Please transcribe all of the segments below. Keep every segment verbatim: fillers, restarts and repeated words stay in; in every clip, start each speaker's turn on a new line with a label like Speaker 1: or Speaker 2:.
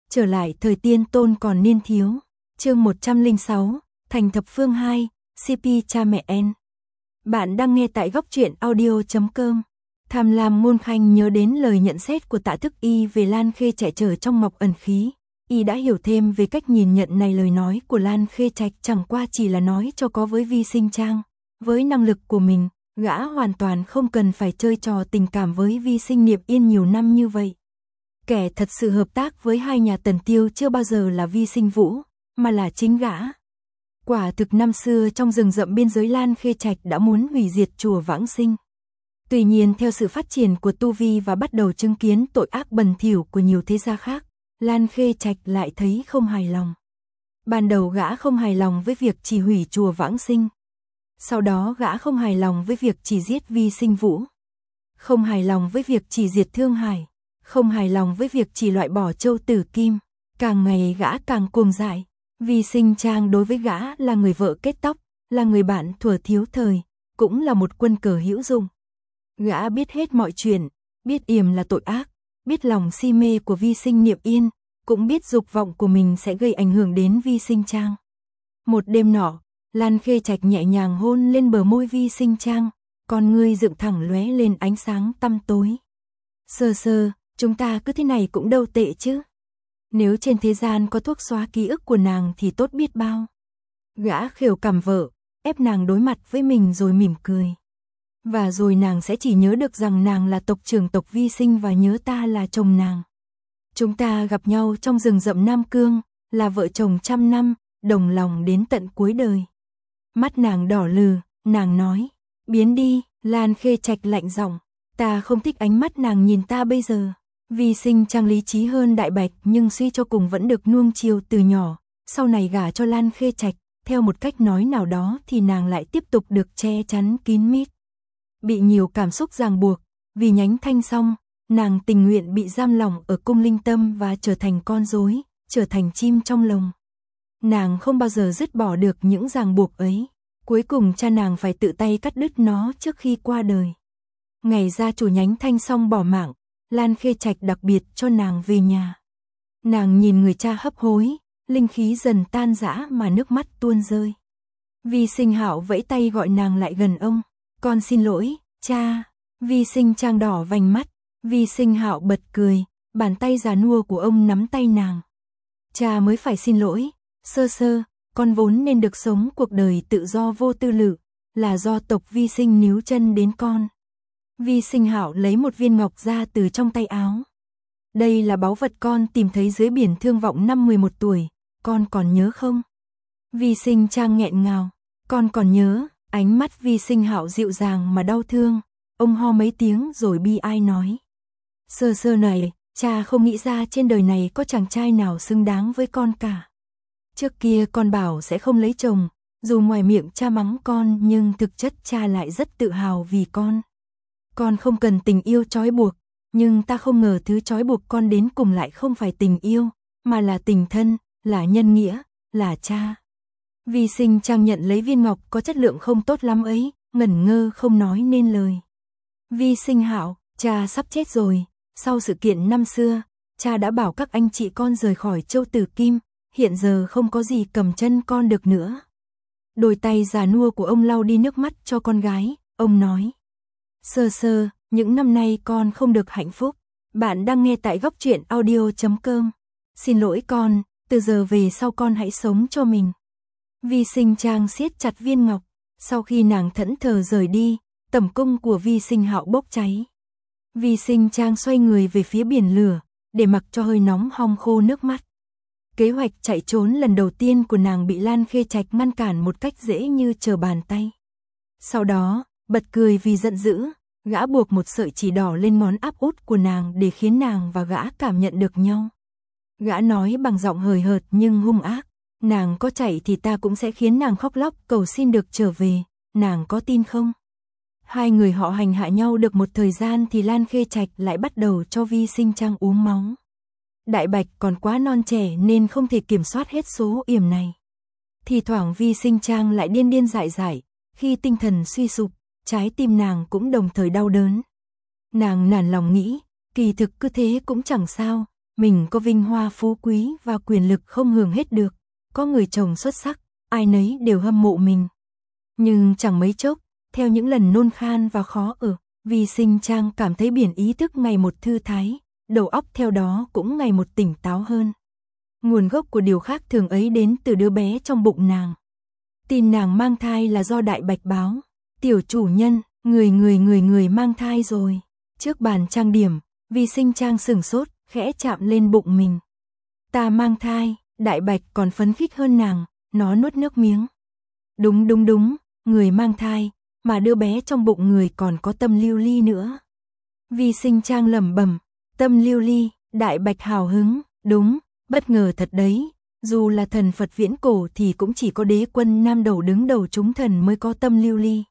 Speaker 1: Trở lại thời tiên tôn còn niên thiếu. Chương một trăm lẻ sáu, Thành thập phương hai, xê pê cha mẹ en. Bạn đang nghe tại góc truyện audio chấm com. Tham lam ngôn khanh nhớ đến lời nhận xét của Tạ Thức Y về Lan Khê Trạch trở trong mộc ẩn khí. Y đã hiểu thêm về cách nhìn nhận này, lời nói của Lan Khê Trạch chẳng qua chỉ là nói cho có với Vi Sinh Trang. Với năng lực của mình, gã hoàn toàn không cần phải chơi trò tình cảm với Vi Sinh Niệm Yên nhiều năm như vậy. Kẻ thật sự hợp tác với hai nhà Tần Tiêu chưa bao giờ là Vi Sinh Vũ, mà là chính gã. Quả thực năm xưa trong rừng rậm biên giới, Lan Khê Trạch đã muốn hủy diệt chùa Vãng Sinh. Tuy nhiên theo sự phát triển của tu vi và bắt đầu chứng kiến tội ác bẩn thỉu của nhiều thế gia khác, Lan Khê Trạch lại thấy không hài lòng. Ban đầu gã không hài lòng với việc chỉ hủy chùa Vãng Sinh. Sau đó gã không hài lòng với việc chỉ giết Vi Sinh Vũ. Không hài lòng với việc chỉ diệt Thương Hải. Không hài lòng với việc chỉ loại bỏ Châu Tử Kim. Càng ngày gã càng cuồng dại. Vi Sinh Trang đối với gã là người vợ kết tóc, là người bạn thuở thiếu thời, cũng là một quân cờ hữu dụng. Gã biết hết mọi chuyện, biết yểm là tội ác, biết lòng si mê của Vi Sinh Niệm Yên, cũng biết dục vọng của mình sẽ gây ảnh hưởng đến Vi Sinh Trang. Một đêm nọ, Lan Khê Trạch nhẹ nhàng hôn lên bờ môi Vi Sinh Trang, con ngươi dựng thẳng lóe lên ánh sáng tăm tối. Sơ sơ, chúng ta cứ thế này cũng đâu tệ chứ. Nếu trên thế gian có thuốc xóa ký ức của nàng thì tốt biết bao. Gã khều cằm vợ, ép nàng đối mặt với mình rồi mỉm cười. Và rồi nàng sẽ chỉ nhớ được rằng nàng là tộc trưởng tộc Vi Sinh và nhớ ta là chồng nàng. Chúng ta gặp nhau trong rừng rậm Nam Cương, là vợ chồng trăm năm, đồng lòng đến tận cuối đời. Mắt nàng đỏ lừ, nàng nói, biến đi. Lan Khê Trạch lạnh giọng, ta không thích ánh mắt nàng nhìn ta bây giờ. Vi Sinh Trang lý trí hơn Đại Bạch nhưng suy cho cùng vẫn được nuông chiều từ nhỏ. Sau này gả cho Lan Khê Trạch, theo một cách nói nào đó thì nàng lại tiếp tục được che chắn kín mít. Bị nhiều cảm xúc ràng buộc, vì nhánh thanh xong, nàng tình nguyện bị giam lỏng ở cung Linh Tâm và trở thành con rối, trở thành chim trong lồng. Nàng không bao giờ dứt bỏ được những ràng buộc ấy. Cuối cùng cha nàng phải tự tay cắt đứt nó trước khi qua đời. Ngày gia chủ nhánh thanh xong bỏ mạng, Lan Khê Trạch đặc biệt cho nàng về nhà. Nàng nhìn người cha hấp hối, linh khí dần tan rã mà nước mắt tuôn rơi. Vi Sinh Hạo vẫy tay gọi nàng lại gần ông. Con xin lỗi, cha. Vi Sinh Trang đỏ vành mắt. Vi Sinh Hạo bật cười, bàn tay già nua của ông nắm tay nàng. Cha mới phải xin lỗi, sơ sơ, con vốn nên được sống cuộc đời tự do vô tư lự, là do tộc Vi Sinh níu chân đến con. Vi Sinh Hạo lấy một viên ngọc ra từ trong tay áo. Đây là báu vật con tìm thấy dưới biển Thương Vọng năm mười một tuổi, con còn nhớ không? Vi Sinh Trang nghẹn ngào, con còn nhớ. Ánh mắt Vi Sinh Hạo dịu dàng mà đau thương, ông ho mấy tiếng rồi bi ai nói. Sơ sơ này, cha không nghĩ ra trên đời này có chàng trai nào xứng đáng với con cả. Trước kia con bảo sẽ không lấy chồng, dù ngoài miệng cha mắng con nhưng thực chất cha lại rất tự hào vì con. Con không cần tình yêu trói buộc, nhưng ta không ngờ thứ trói buộc con đến cùng lại không phải tình yêu, mà là tình thân, là nhân nghĩa, là cha. Vi Sinh Trang nhận lấy viên ngọc có chất lượng không tốt lắm ấy, ngẩn ngơ không nói nên lời. Vi Sinh Hạo, cha sắp chết rồi, sau sự kiện năm xưa, cha đã bảo các anh chị con rời khỏi Châu Tử Kim, hiện giờ không có gì cầm chân con được nữa. Đôi tay già nua của ông lau đi nước mắt cho con gái, ông nói. Sơ sơ, những năm nay con không được hạnh phúc. Bạn đang nghe tại góc truyện audio chấm com. Xin lỗi con, từ giờ về sau con hãy sống cho mình. Vi Sinh Trang siết chặt viên ngọc, sau khi nàng thẫn thờ rời đi, tẩm cung của Vi Sinh Hạo bốc cháy. Vi Sinh Trang xoay người về phía biển lửa, để mặc cho hơi nóng hong khô nước mắt. Kế hoạch chạy trốn lần đầu tiên của nàng bị Lan Khê Trạch ngăn cản một cách dễ như trở bàn tay. Sau đó, bật cười vì giận dữ, gã buộc một sợi chỉ đỏ lên ngón áp út của nàng để khiến nàng và gã cảm nhận được nhau. Gã nói bằng giọng hời hợt nhưng hung ác. Nàng có chạy thì ta cũng sẽ khiến nàng khóc lóc cầu xin được trở về, nàng có tin không? Hai người họ hành hạ nhau được một thời gian thì Lan Khê Trạch lại bắt đầu cho Vi Sinh Trang uống máu. Đại Bạch còn quá non trẻ nên không thể kiểm soát hết số yểm này. Thì thoảng Vi Sinh Trang lại điên điên dại dại, khi tinh thần suy sụp, trái tim nàng cũng đồng thời đau đớn. Nàng nản lòng nghĩ, kỳ thực cứ thế cũng chẳng sao, mình có vinh hoa phú quý và quyền lực không hưởng hết được, có người chồng xuất sắc, ai nấy đều hâm mộ mình. Nhưng chẳng mấy chốc, theo những lần nôn khan và khó ở, Vi Sinh Trang cảm thấy biển ý thức ngày một thư thái, đầu óc theo đó cũng ngày một tỉnh táo hơn. Nguồn gốc của điều khác thường ấy đến từ đứa bé trong bụng nàng. Tin nàng mang thai là do Đại Bạch báo. Tiểu chủ nhân, người người người người mang thai rồi. Trước bàn trang điểm, Vi Sinh Trang sửng sốt, khẽ chạm lên bụng mình. Ta mang thai, Đại Bạch còn phấn khích hơn nàng, nó nuốt nước miếng. Đúng đúng đúng, người mang thai, mà đứa bé trong bụng người còn có Tâm Lưu Ly nữa. Vi Sinh Trang lẩm bẩm, Tâm Lưu Ly, Đại Bạch hào hứng, đúng, bất ngờ thật đấy, dù là thần Phật viễn cổ thì cũng chỉ có đế quân nam đầu đứng đầu chúng thần mới có Tâm Lưu Ly.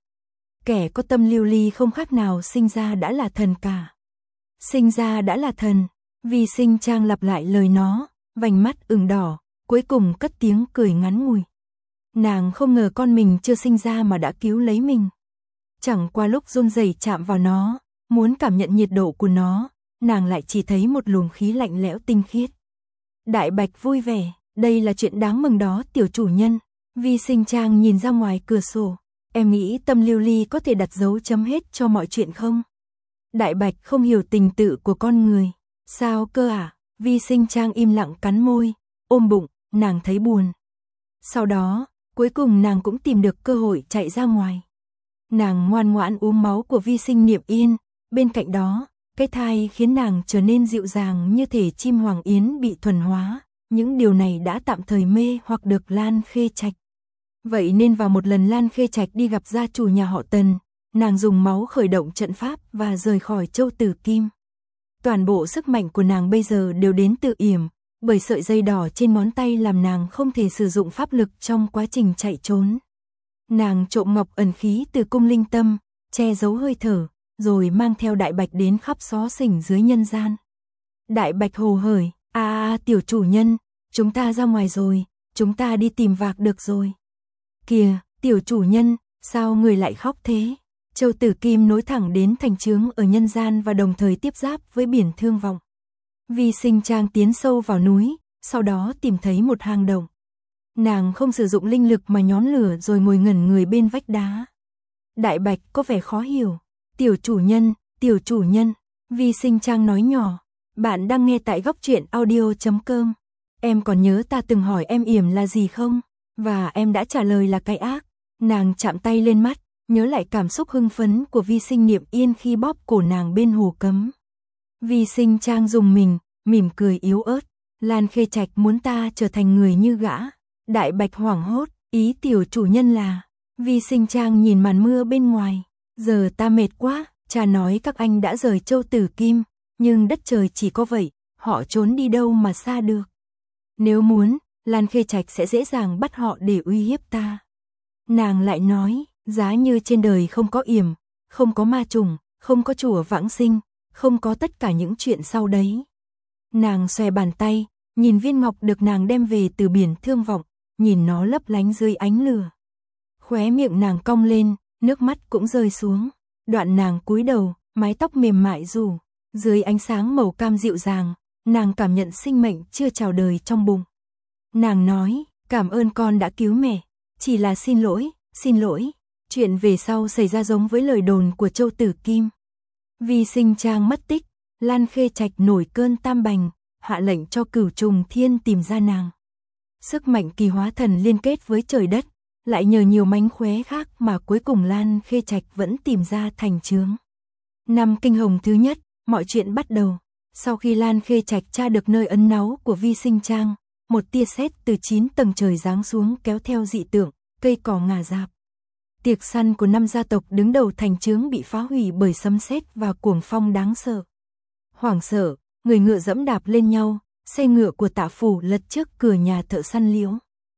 Speaker 1: Kẻ có Tâm Lưu Ly không khác nào sinh ra đã là thần cả. Sinh ra đã là thần, Vi Sinh Trang lặp lại lời nó, vành mắt ửng đỏ, cuối cùng cất tiếng cười ngắn ngủi. Nàng không ngờ con mình chưa sinh ra mà đã cứu lấy mình. Chẳng qua lúc run rẩy chạm vào nó, muốn cảm nhận nhiệt độ của nó, nàng lại chỉ thấy một luồng khí lạnh lẽo tinh khiết. Đại Bạch vui vẻ, đây là chuyện đáng mừng đó tiểu chủ nhân. Vi Sinh Trang nhìn ra ngoài cửa sổ, em nghĩ Tâm Lưu Ly có thể đặt dấu chấm hết cho mọi chuyện không? Đại Bạch không hiểu tình tự của con người. Sao cơ à? Vi Sinh Trang im lặng cắn môi, ôm bụng, nàng thấy buồn. Sau đó, cuối cùng nàng cũng tìm được cơ hội chạy ra ngoài. Nàng ngoan ngoãn uống máu của Vi Sinh Niệm Yên, bên cạnh đó, cái thai khiến nàng trở nên dịu dàng như thể chim hoàng yến bị thuần hóa, những điều này đã tạm thời mê hoặc được Lan Khê Trạch. Vậy nên vào một lần Lan Khê Trạch đi gặp gia chủ nhà họ Tần, nàng dùng máu khởi động trận pháp và rời khỏi Châu Tử Kim. Toàn bộ sức mạnh của nàng bây giờ đều đến từ yểm, bởi sợi dây đỏ trên ngón tay làm nàng không thể sử dụng pháp lực trong quá trình chạy trốn. Nàng trộm ngọc ẩn khí từ cung linh tâm, che giấu hơi thở, rồi mang theo Đại Bạch đến khắp xó xỉnh dưới nhân gian. Đại Bạch hồ hởi, a à, tiểu chủ nhân, chúng ta ra ngoài rồi, chúng ta đi tìm vạc được rồi. Kìa, tiểu chủ nhân, sao người lại khóc thế? Châu Tử Kim nối thẳng đến thành trướng ở nhân gian và đồng thời tiếp giáp với biển Thương Vọng. Vi Sinh Trang tiến sâu vào núi, sau đó tìm thấy một hang động. Nàng không sử dụng linh lực mà nhóm lửa rồi ngồi ngẩn người bên vách đá. Đại Bạch có vẻ khó hiểu. Tiểu chủ nhân, tiểu chủ nhân, Vi Sinh Trang nói nhỏ. Bạn đang nghe tại góc truyện audio chấm com. Em còn nhớ ta từng hỏi em yểm là gì không? Và em đã trả lời là cái ác. Nàng chạm tay lên mắt, nhớ lại cảm xúc hưng phấn của Vi Sinh Niệm Yên khi bóp cổ nàng bên hồ cấm. Vi Sinh Trang dùng mình, mỉm cười yếu ớt. Lan Khê Trạch muốn ta trở thành người như gã. Đại Bạch hoảng hốt, ý tiểu chủ nhân là. Vi Sinh Trang nhìn màn mưa bên ngoài. Giờ ta mệt quá, cha nói các anh đã rời Châu Tử Kim, nhưng đất trời chỉ có vậy, họ trốn đi đâu mà xa được. Nếu muốn, Lan Khê Trạch sẽ dễ dàng bắt họ để uy hiếp ta. Nàng lại nói, giá như trên đời không có yểm, không có ma trùng, không có chùa vãng sinh, không có tất cả những chuyện sau đấy. Nàng xòe bàn tay, nhìn viên ngọc được nàng đem về từ biển Thương Vọng, nhìn nó lấp lánh dưới ánh lửa. Khóe miệng nàng cong lên, nước mắt cũng rơi xuống. Đoạn nàng cúi đầu, mái tóc mềm mại rủ, dưới ánh sáng màu cam dịu dàng, nàng cảm nhận sinh mệnh chưa chào đời trong bụng. Nàng nói, cảm ơn con đã cứu mẹ, chỉ là xin lỗi, xin lỗi. Chuyện về sau xảy ra giống với lời đồn của Châu Tử Kim. Vi Sinh Trang mất tích, Lan Khê Trạch nổi cơn tam bành, hạ lệnh cho Cửu Trùng Thiên tìm ra nàng. Sức mạnh kỳ hóa thần liên kết với trời đất, lại nhờ nhiều mánh khóe khác mà cuối cùng Lan Khê Trạch vẫn tìm ra thành chướng. Năm kinh hồng thứ nhất, mọi chuyện bắt đầu. Sau khi Lan Khê Trạch tra được nơi ấn náu của Vi Sinh Trang, một tia sét từ chín tầng trời giáng xuống kéo theo dị tượng, cây cỏ ngả rạp. Tiệc săn của năm gia tộc đứng đầu thành chướng bị phá hủy bởi sấm sét và cuồng phong đáng sợ. Hoảng sợ, người ngựa dẫm đạp lên nhau, xe ngựa của Tạ phủ lật trước cửa nhà thợ săn liễu.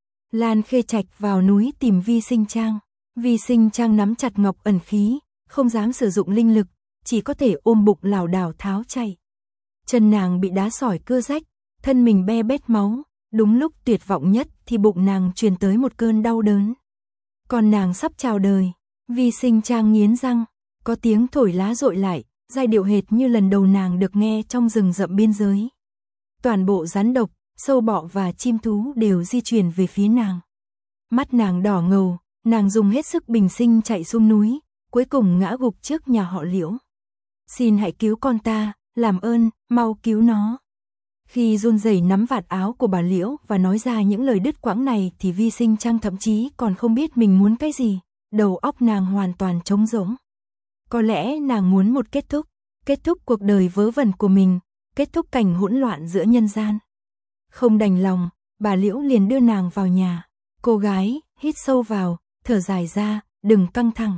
Speaker 1: Lan Khê Trạch vào núi tìm Vi Sinh Trang. Vi Sinh Trang nắm chặt ngọc ẩn khí, không dám sử dụng linh lực, chỉ có thể ôm bụng lảo đảo tháo chạy. Chân nàng bị đá sỏi cưa rách, thân mình be bét máu, đúng lúc tuyệt vọng nhất thì bụng nàng truyền tới một cơn đau đớn. Còn nàng sắp chào đời, Vi Sinh Trang nghiến răng, có tiếng thổi lá rội lại, giai điệu hệt như lần đầu nàng được nghe trong rừng rậm biên giới. Toàn bộ rắn độc, sâu bọ và chim thú đều di chuyển về phía nàng. Mắt nàng đỏ ngầu, nàng dùng hết sức bình sinh chạy xuống núi, cuối cùng ngã gục trước nhà họ Liễu. Xin hãy cứu con ta, làm ơn, mau cứu nó. Khi run rẩy nắm vạt áo của bà Liễu và nói ra những lời đứt quãng này thì Vi Sinh Trang thậm chí còn không biết mình muốn cái gì, đầu óc nàng hoàn toàn trống rỗng. Có lẽ nàng muốn một kết thúc, kết thúc cuộc đời vớ vẩn của mình, kết thúc cảnh hỗn loạn giữa nhân gian. Không đành lòng, bà Liễu liền đưa nàng vào nhà. Cô gái, hít sâu vào, thở dài ra, đừng căng thẳng.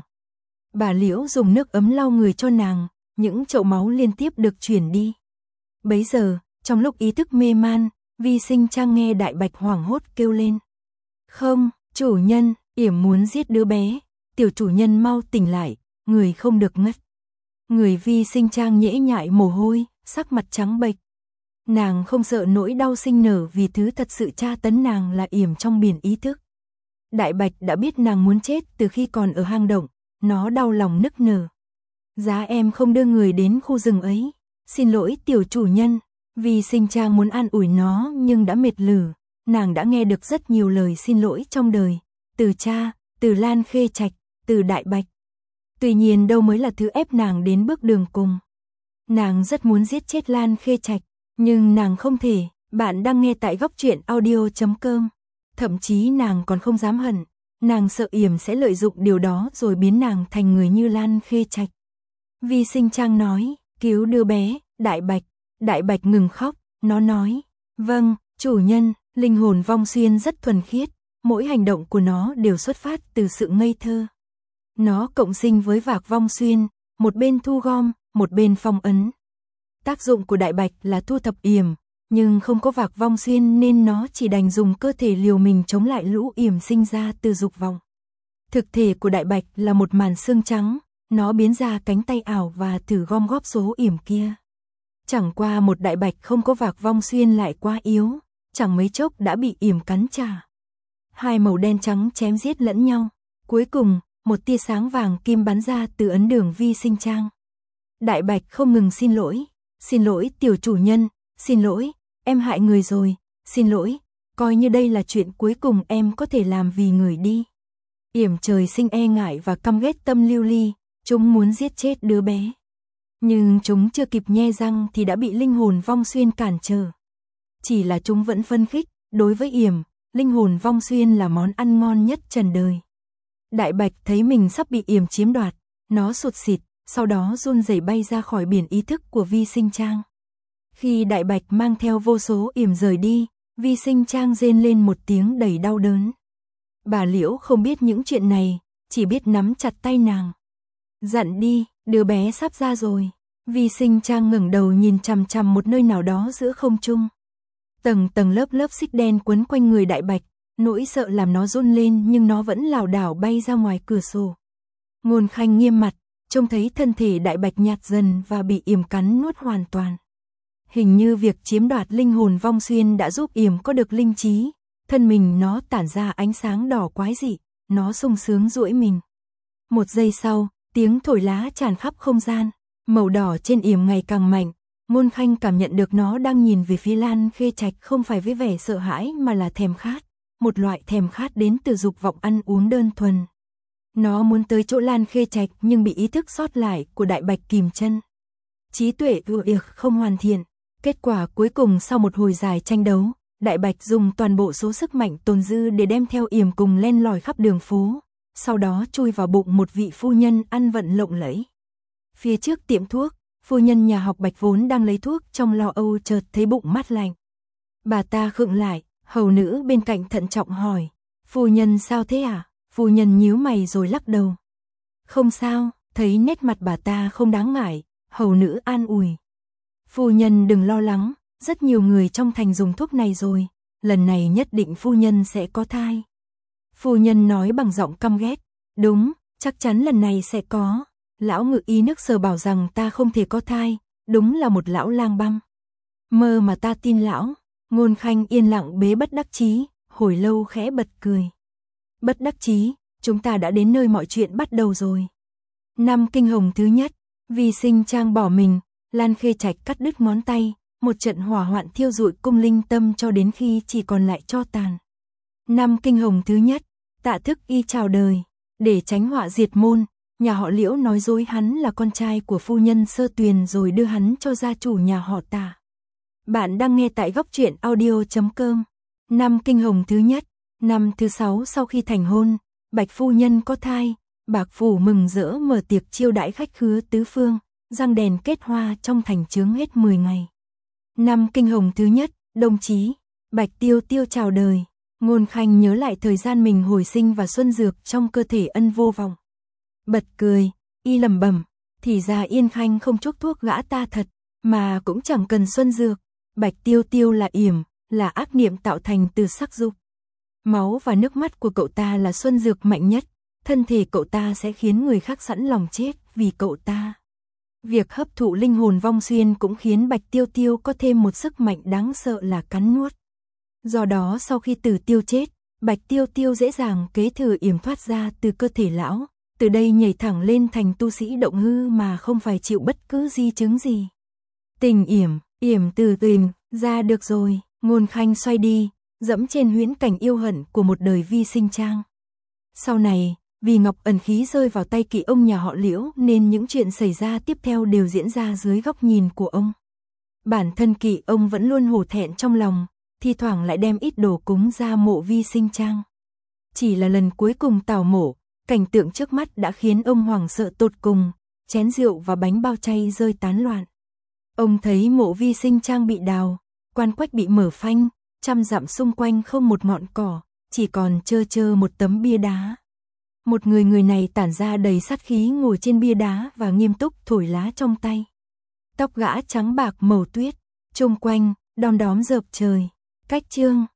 Speaker 1: Bà Liễu dùng nước ấm lau người cho nàng, những chậu máu liên tiếp được chuyển đi. Bấy giờ, trong lúc ý thức mê man, Vi Sinh Trang nghe Đại Bạch hoảng hốt kêu lên. Không, chủ nhân, yểm muốn giết đứa bé, tiểu chủ nhân mau tỉnh lại, người không được ngất. Người Vi Sinh Trang nhễ nhại mồ hôi, sắc mặt trắng bệch. Nàng không sợ nỗi đau sinh nở vì thứ thật sự tra tấn nàng là yểm trong biển ý thức. Đại Bạch đã biết nàng muốn chết từ khi còn ở hang động, nó đau lòng nức nở. Giá em không đưa người đến khu rừng ấy, xin lỗi tiểu chủ nhân. Vi Sinh Trang muốn an ủi nó nhưng đã mệt lử, nàng đã nghe được rất nhiều lời xin lỗi trong đời, từ cha, từ Lan Khê Trạch, từ Đại Bạch. Tuy nhiên đâu mới là thứ ép nàng đến bước đường cùng. Nàng rất muốn giết chết Lan Khê Trạch, nhưng nàng không thể. Bạn đang nghe tại góc truyện audio chấm com. Thậm chí nàng còn không dám hận, nàng sợ yểm sẽ lợi dụng điều đó rồi biến nàng thành người như Lan Khê Trạch. Vi Sinh Trang nói, cứu đứa bé, Đại Bạch. Đại Bạch ngừng khóc, nó nói, vâng, chủ nhân. Linh hồn Vong Xuyên rất thuần khiết, mỗi hành động của nó đều xuất phát từ sự ngây thơ. Nó cộng sinh với Vạc Vong Xuyên, một bên thu gom, một bên phong ấn. Tác dụng của Đại Bạch là thu thập yểm, nhưng không có Vạc Vong Xuyên nên nó chỉ đành dùng cơ thể liều mình chống lại lũ yểm sinh ra từ dục vọng. Thực thể của Đại Bạch là một màn xương trắng, nó biến ra cánh tay ảo và thử gom góp số yểm kia. Chẳng qua một Đại Bạch không có Vạc Vong Xuyên lại quá yếu, chẳng mấy chốc đã bị yểm cắn trả. Hai màu đen trắng chém giết lẫn nhau, cuối cùng, một tia sáng vàng kim bắn ra từ ấn đường Vi Sinh Trang. Đại Bạch không ngừng xin lỗi, xin lỗi tiểu chủ nhân, xin lỗi, em hại người rồi, xin lỗi, coi như đây là chuyện cuối cùng em có thể làm vì người đi. Yểm trời sinh e ngại và căm ghét Tâm Lưu Ly, chúng muốn giết chết đứa bé. Nhưng chúng chưa kịp nhe răng thì đã bị linh hồn Vong Xuyên cản trở. Chỉ là chúng vẫn phân khích, đối với yểm, linh hồn Vong Xuyên là món ăn ngon nhất trần đời. Đại Bạch thấy mình sắp bị yểm chiếm đoạt, nó sụt xịt, sau đó run rẩy bay ra khỏi biển ý thức của Vi Sinh Trang. Khi Đại Bạch mang theo vô số yểm rời đi, Vi Sinh Trang rên lên một tiếng đầy đau đớn. Bà Liễu không biết những chuyện này, chỉ biết nắm chặt tay nàng. Dặn đi, đứa bé sắp ra rồi. Vi Sinh Trang ngẩng đầu nhìn chằm chằm một nơi nào đó giữa không trung. Tầng tầng lớp lớp xích đen quấn quanh người Đại Bạch, nỗi sợ làm nó run lên nhưng nó vẫn lảo đảo bay ra ngoài cửa sổ. Ngôn Khanh nghiêm mặt, trông thấy thân thể Đại Bạch nhạt dần và bị yểm cắn nuốt hoàn toàn. Hình như việc chiếm đoạt linh hồn Vong Xuyên đã giúp yểm có được linh trí, thân mình nó tản ra ánh sáng đỏ quái dị, nó sung sướng duỗi mình. Một giây sau, tiếng thổi lá tràn khắp không gian, màu đỏ trên yểm ngày càng mạnh. Ngôn Khanh cảm nhận được nó đang nhìn về phía Lan Khê Trạch không phải với vẻ sợ hãi mà là thèm khát, một loại thèm khát đến từ dục vọng ăn uống đơn thuần. Nó muốn tới chỗ Lan Khê Trạch nhưng bị ý thức sót lại của Đại Bạch kìm chân. Trí tuệ ưa ịch không hoàn thiện, kết quả cuối cùng sau một hồi dài tranh đấu, Đại Bạch dùng toàn bộ số sức mạnh tồn dư để đem theo yểm cùng len lỏi khắp đường phố, sau đó chui vào bụng một vị phu nhân ăn vận lộng lẫy. Phía trước tiệm thuốc, phu nhân nhà học Bạch vốn đang lấy thuốc trong lo âu chợt thấy bụng mát lạnh. Bà ta khựng lại, hầu nữ bên cạnh thận trọng hỏi, phu nhân sao thế à? Phu nhân nhíu mày rồi lắc đầu. Không sao, thấy nét mặt bà ta không đáng ngại, hầu nữ an ủi. Phu nhân đừng lo lắng, rất nhiều người trong thành dùng thuốc này rồi, lần này nhất định phu nhân sẽ có thai. Phu nhân nói bằng giọng căm ghét, đúng, chắc chắn lần này sẽ có. Lão ngự y nước Sở bảo rằng ta không thể có thai, đúng là một lão lang băm. Mơ mà ta tin lão. Ngôn Khanh yên lặng bế bất đắc chí, hồi lâu khẽ bật cười. Bất đắc chí, chúng ta đã đến nơi mọi chuyện bắt đầu rồi. Năm kinh hồng thứ nhất, Vi Sinh Trang bỏ mình, Lan Khê Trạch cắt đứt ngón tay, một trận hỏa hoạn thiêu rụi cung linh tâm cho đến khi chỉ còn lại tro tàn. Năm kinh hồng thứ nhất, Tạ Thức Y chào đời, để tránh họa diệt môn, nhà họ Liễu nói dối hắn là con trai của phu nhân Sơ Tuyền rồi đưa hắn cho gia chủ nhà họ Tạ. Bạn đang nghe tại góc truyện audio chấm com. Năm kinh hồng thứ nhất, năm thứ sáu sau khi thành hôn, Bạch phu nhân có thai, Bạc phủ mừng rỡ mở tiệc chiêu đãi khách khứa tứ phương, răng đèn kết hoa trong thành chướng hết mười ngày. Năm kinh hồng thứ nhất, đồng chí, Bạch Tiêu Tiêu chào đời, Ngôn Khanh nhớ lại thời gian mình hồi sinh và xuân dược trong cơ thể ân vô vọng. Bật cười, y lẩm bẩm, thì ra Yên Khanh không chuốc thuốc gã ta thật, mà cũng chẳng cần xuân dược. Bạch Tiêu Tiêu là yểm, là ác niệm tạo thành từ sắc dục. Máu và nước mắt của cậu ta là xuân dược mạnh nhất, thân thể cậu ta sẽ khiến người khác sẵn lòng chết vì cậu ta. Việc hấp thụ linh hồn vong xuyên cũng khiến Bạch Tiêu Tiêu có thêm một sức mạnh đáng sợ là cắn nuốt. Do đó sau khi Tử Tiêu chết, Bạch Tiêu Tiêu dễ dàng kế thừa yểm thoát ra từ cơ thể lão, từ đây nhảy thẳng lên thành tu sĩ động hư mà không phải chịu bất cứ di chứng gì. Tình yểm, yểm từ tình, ra được rồi, Ngôn Khanh xoay đi, dẫm trên huyễn cảnh yêu hận của một đời vi sinh trang. Sau này, vì ngọc ẩn khí rơi vào tay Kỵ ông nhà họ Liễu nên những chuyện xảy ra tiếp theo đều diễn ra dưới góc nhìn của ông. Bản thân Kỵ ông vẫn luôn hổ thẹn trong lòng, thi thoảng lại đem ít đồ cúng ra mộ vi sinh trang. Chỉ là lần cuối cùng tảo mộ, cảnh tượng trước mắt đã khiến ông hoảng sợ tột cùng, chén rượu và bánh bao chay rơi tán loạn. Ông thấy mộ vi sinh trang bị đào, quan quách bị mở phanh, trăm dặm xung quanh không một ngọn cỏ, chỉ còn trơ trơ một tấm bia đá. Một người người này tản ra đầy sát khí ngồi trên bia đá và nghiêm túc thổi lá trong tay. Tóc gã trắng bạc màu tuyết, chung quanh, đom đóm rợp trời. Cách chương